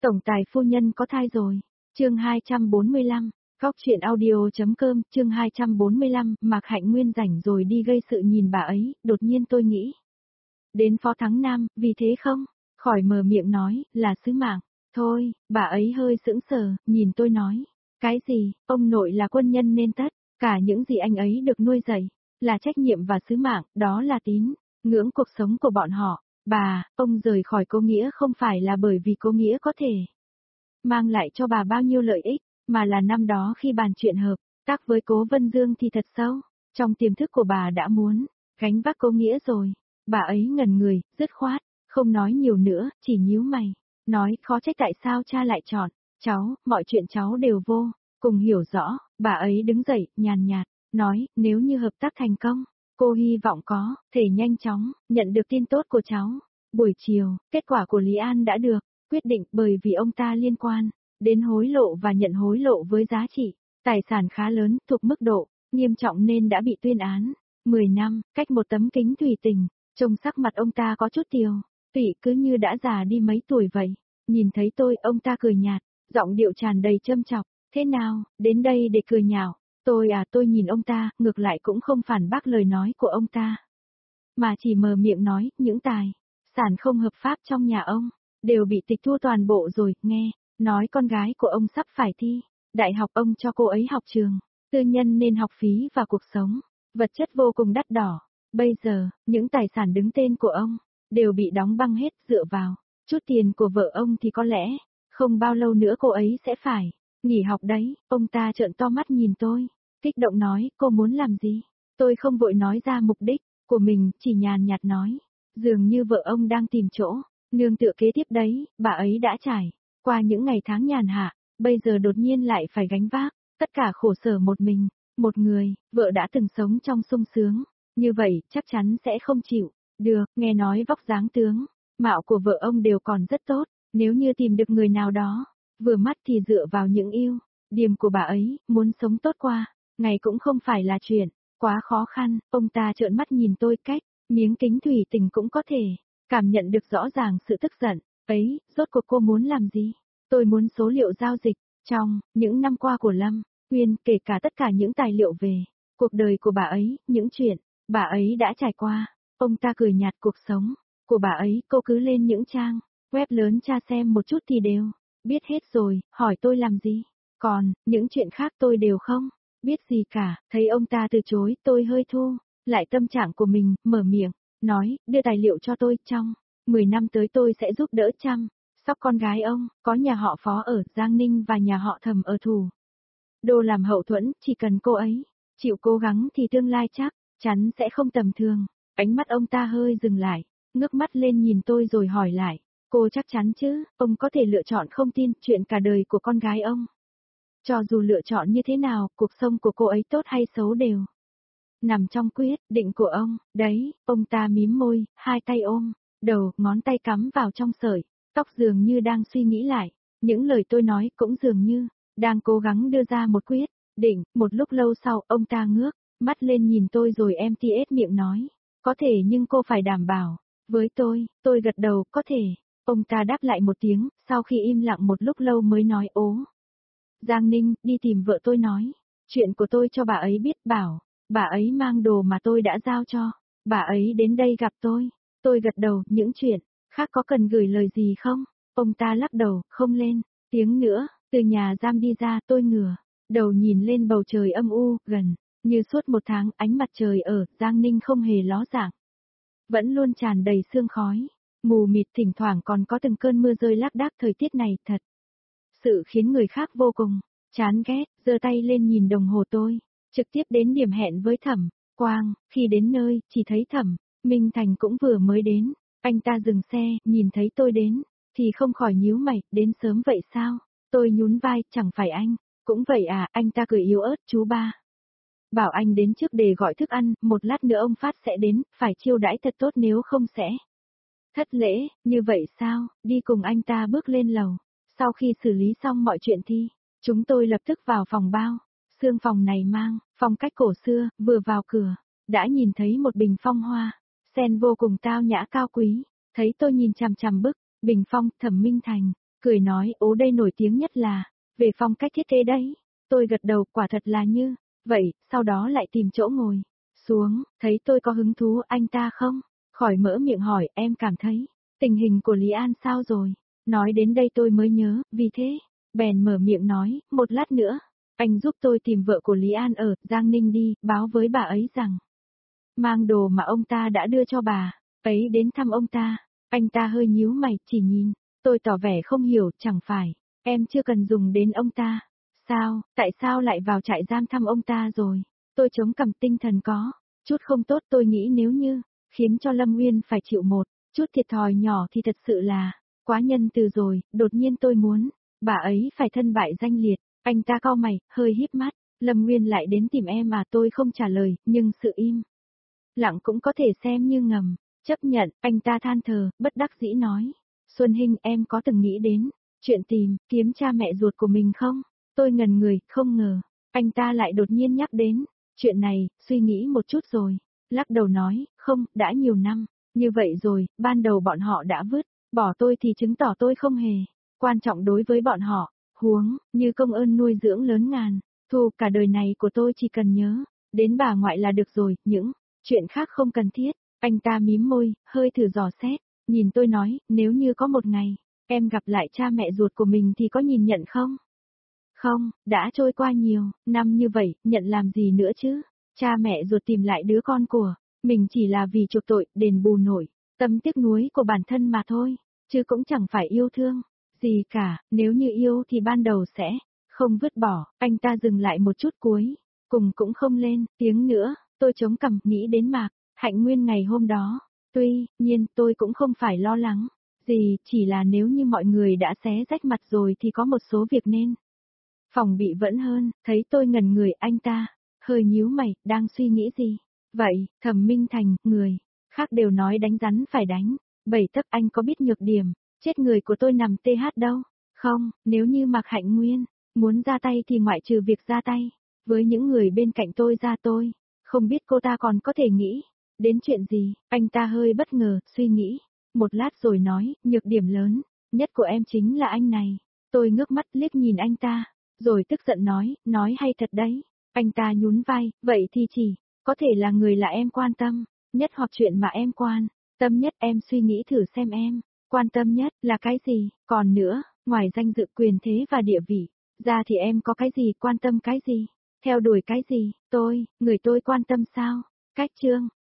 Tổng tài phu nhân có thai rồi. Chương 245. Góc truyện audio.com, chương 245, Mạc Hạnh Nguyên rảnh rồi đi gây sự nhìn bà ấy, đột nhiên tôi nghĩ. Đến Phó Thắng Nam, vì thế không? Khỏi mở miệng nói, là sứ mạng. Thôi, bà ấy hơi sững sờ, nhìn tôi nói. Cái gì, ông nội là quân nhân nên tất, cả những gì anh ấy được nuôi dạy, là trách nhiệm và sứ mạng, đó là tín ngưỡng cuộc sống của bọn họ. Bà, ông rời khỏi cô Nghĩa không phải là bởi vì cô Nghĩa có thể mang lại cho bà bao nhiêu lợi ích, mà là năm đó khi bàn chuyện hợp tác với Cố Vân Dương thì thật sâu, trong tiềm thức của bà đã muốn gánh vác cô Nghĩa rồi. Bà ấy ngẩn người, dứt khoát, không nói nhiều nữa, chỉ nhíu mày, nói khó trách tại sao cha lại chọn cháu, mọi chuyện cháu đều vô cùng hiểu rõ. Bà ấy đứng dậy, nhàn nhạt, nói, nếu như hợp tác thành công, cô hy vọng có thể nhanh chóng nhận được tin tốt của cháu. Buổi chiều, kết quả của Lý An đã được quyết định bởi vì ông ta liên quan đến hối lộ và nhận hối lộ với giá trị tài sản khá lớn, thuộc mức độ nghiêm trọng nên đã bị tuyên án 10 năm, cách một tấm kính thủy tinh. Trông sắc mặt ông ta có chút tiều tụy, cứ như đã già đi mấy tuổi vậy. Nhìn thấy tôi, ông ta cười nhạt, giọng điệu tràn đầy châm chọc, thế nào, đến đây để cười nhạo? Tôi nhìn ông ta, ngược lại cũng không phản bác lời nói của ông ta, mà chỉ mở miệng nói, những tài sản không hợp pháp trong nhà ông đều bị tịch thu toàn bộ rồi. Nghe nói con gái của ông sắp phải thi đại học, ông cho cô ấy học trường tư nhân nên học phí và cuộc sống vật chất vô cùng đắt đỏ. Bây giờ, những tài sản đứng tên của ông đều bị đóng băng hết, dựa vào chút tiền của vợ ông thì có lẽ không bao lâu nữa cô ấy sẽ phải nghỉ học đấy. Ông ta trợn to mắt nhìn tôi, kích động nói, cô muốn làm gì? Tôi không vội nói ra mục đích của mình, chỉ nhàn nhạt nói, dường như vợ ông đang tìm chỗ nương tựa kế tiếp đấy. Bà ấy đã trải qua những ngày tháng nhàn hạ, bây giờ đột nhiên lại phải gánh vác tất cả khổ sở một mình. Một người, vợ đã từng sống trong sung sướng, như vậy chắc chắn sẽ không chịu được. Nghe nói vóc dáng tướng mạo của vợ ông đều còn rất tốt, nếu như tìm được người nào đó vừa mắt thì dựa vào những ưu điểm của bà ấy, muốn sống tốt qua ngày cũng không phải là chuyện quá khó khăn. Ông ta trợn mắt nhìn tôi, cách miếng kính thủy tinh cũng có thể cảm nhận được rõ ràng sự tức giận ấy. Rốt cuộc cô muốn làm gì? Tôi muốn số liệu giao dịch trong những năm qua của Lâm Uyên, kể cả tất cả những tài liệu về cuộc đời của bà ấy, những chuyện bà ấy đã trải qua. Ông ta cười nhạt, cuộc sống của bà ấy cô cứ lên những trang web lớn tra xem một chút thì đều biết hết rồi. Hỏi tôi làm gì? Còn những chuyện khác tôi đều không biết gì cả. Thấy ông ta từ chối, tôi hơi thu lại tâm trạng của mình, mở miệng nói, đưa tài liệu cho tôi, trong 10 năm tới tôi sẽ giúp đỡ chăm sóc con gái ông. Có nhà họ Phó ở Giang Ninh và nhà họ Thẩm ở Thủ Đô làm hậu thuẫn, chỉ cần cô ấy chịu cố gắng thì tương lai chắc chắn sẽ không tầm thường. Ánh mắt ông ta hơi dừng lại, ngước mắt lên nhìn tôi rồi hỏi lại, cô chắc chắn chứ? Ông có thể lựa chọn không tin chuyện cả đời của con gái ông. Cho dù lựa chọn như thế nào, cuộc sống của cô ấy tốt hay xấu đều nằm trong quyết định của ông đấy. Ông ta mím môi, hai tay ôm đầu, ngón tay cắm vào trong sợi tóc, dường như đang suy nghĩ lại những lời tôi nói, cũng dường như đang cố gắng đưa ra một quyết định. Một lúc lâu sau, ông ta ngước mắt lên nhìn tôi rồi MTS miệng nói, có thể nhưng cô phải đảm bảo với tôi gật đầu, có thể. Ông ta đáp lại một tiếng, sau khi im lặng một lúc lâu mới nói, Giang Ninh, đi tìm vợ tôi nói chuyện của tôi cho bà ấy biết, bảo bà ấy mang đồ mà tôi đã giao cho bà ấy đến đây gặp tôi. Tôi gật đầu, những chuyện khác có cần gửi lời gì không? Ông ta lắc đầu, không lên tiếng nữa. Từ nhà giam đi ra, tôi ngửa đầu nhìn lên bầu trời âm u, gần như suốt một tháng, ánh mặt trời ở Giang Ninh không hề ló dạng, vẫn luôn tràn đầy sương khói mù mịt, thỉnh thoảng còn có từng cơn mưa rơi lác đác. Thời tiết này thật sự khiến người khác vô cùng chán ghét. Giơ tay lên nhìn đồng hồ, tôi trực tiếp đến điểm hẹn với Thẩm Quang. Khi đến nơi, chỉ thấy Thẩm Minh Thành cũng vừa mới đến. Anh ta dừng xe, nhìn thấy tôi đến thì không khỏi nhíu mày, đến sớm vậy sao? Tôi nhún vai, chẳng phải anh cũng vậy à? Anh ta cười yếu ớt, chú ba bảo anh đến trước để gọi thức ăn, một lát nữa ông Phát sẽ đến, phải chiêu đãi thật tốt nếu không sẽ thất lễ. Như vậy sao? Đi cùng. Anh ta bước lên lầu. Sau khi xử lý xong mọi chuyện thì chúng tôi lập tức vào phòng bao xương. Phòng này mang phong cách cổ xưa, vừa vào cửa đã nhìn thấy một bình phong hoa sen vô cùng tao nhã cao quý. Thấy tôi nhìn chằm chằm bức bình phong, Thẩm Minh Thành cười nói, ố đây nổi tiếng nhất là, về phong cách thiết kế đấy. Tôi gật đầu, quả thật là như, vậy, sau đó lại tìm chỗ ngồi, xuống, thấy tôi có hứng thú anh ta không? Khỏi mở miệng hỏi, em cảm thấy, tình hình của Lý An sao rồi? Nói đến đây tôi mới nhớ, vì thế, bèn mở miệng nói, một lát nữa, anh giúp tôi tìm vợ của Lý An ở Giang Ninh đi, báo với bà ấy rằng, mang đồ mà ông ta đã đưa cho bà ấy đến thăm ông ta. Anh ta hơi nhíu mày, chỉ nhìn, tôi tỏ vẻ không hiểu, chẳng phải, em chưa cần dùng đến ông ta. Sao, tại sao lại vào trại giam thăm ông ta rồi? Tôi chống cằm, tinh thần có chút không tốt, tôi nghĩ nếu như khiến cho Lâm Nguyên phải chịu một chút thiệt thòi nhỏ thì thật sự là quá nhân từ rồi, đột nhiên tôi muốn bà ấy phải thân bại danh liệt. Anh ta cau mày, hơi híp mắt, Lâm Nguyên lại đến tìm em mà. Tôi không trả lời, nhưng sự im lặng cũng có thể xem như ngầm chấp nhận. Anh ta than thở, bất đắc dĩ nói, Xuân Hinh, em có từng nghĩ đến chuyện tìm kiếm cha mẹ ruột của mình không? Tôi ngần người, không ngờ anh ta lại đột nhiên nhắc đến chuyện này. Suy nghĩ một chút rồi lắc đầu nói, không, đã nhiều năm như vậy rồi, ban đầu bọn họ đã vứt bỏ tôi thì chứng tỏ tôi không hề quan trọng đối với bọn họ. Huống như công ơn nuôi dưỡng lớn ngàn thu cả đời này của tôi chỉ cần nhớ đến bà ngoại là được rồi, những chuyện khác không cần thiết. Anh ta mím môi, hơi thử dò xét, nhìn tôi nói, nếu như có một ngày em gặp lại cha mẹ ruột của mình thì có nhìn nhận không? Không, đã trôi qua nhiều năm như vậy, nhận làm gì nữa chứ? Cha mẹ ruột tìm lại đứa con của mình chỉ là vì chuộc tội, đền bù nổi tâm tiếc nuối của bản thân mà thôi, chứ cũng chẳng phải yêu thương gì cả. Nếu như yêu thì ban đầu sẽ không vứt bỏ. Anh ta dừng lại một chút, cuối cùng cũng không lên tiếng nữa. Tôi chống cằm, nghĩ đến Mạc Hạnh Nguyên ngày hôm đó. Tuy nhiên tôi cũng không phải lo lắng gì, chỉ là nếu như mọi người đã xé rách mặt rồi thì có một số việc nên phòng bị vẫn hơn. Thấy tôi ngẩn người, anh ta hơi nhíu mày, đang suy nghĩ gì? Vậy, Thẩm Minh Thành, người khác đều nói đánh rắn phải đánh 7 tấc, anh có biết nhược điểm chết người của tôi nằm TH đâu? Không, nếu như Mạc Hạnh Nguyên muốn ra tay thì ngoại trừ việc ra tay với những người bên cạnh tôi ra, tôi không biết cô ta còn có thể nghĩ đến chuyện gì. Anh ta hơi bất ngờ, suy nghĩ một lát rồi nói, nhược điểm lớn nhất của em chính là anh này. Tôi ngước mắt liếc nhìn anh ta, rồi tức giận nói hay thật đấy. Anh ta nhún vai, vậy thì chỉ có thể là người là em quan tâm nhất, hoặc chuyện mà em quan tâm nhất. Em suy nghĩ thử xem, em quan tâm nhất là cái gì? Còn nữa, ngoài danh dự, quyền thế và địa vị ra thì em có cái gì, quan tâm cái gì, theo đuổi cái gì? Người tôi quan tâm sao? Cách chương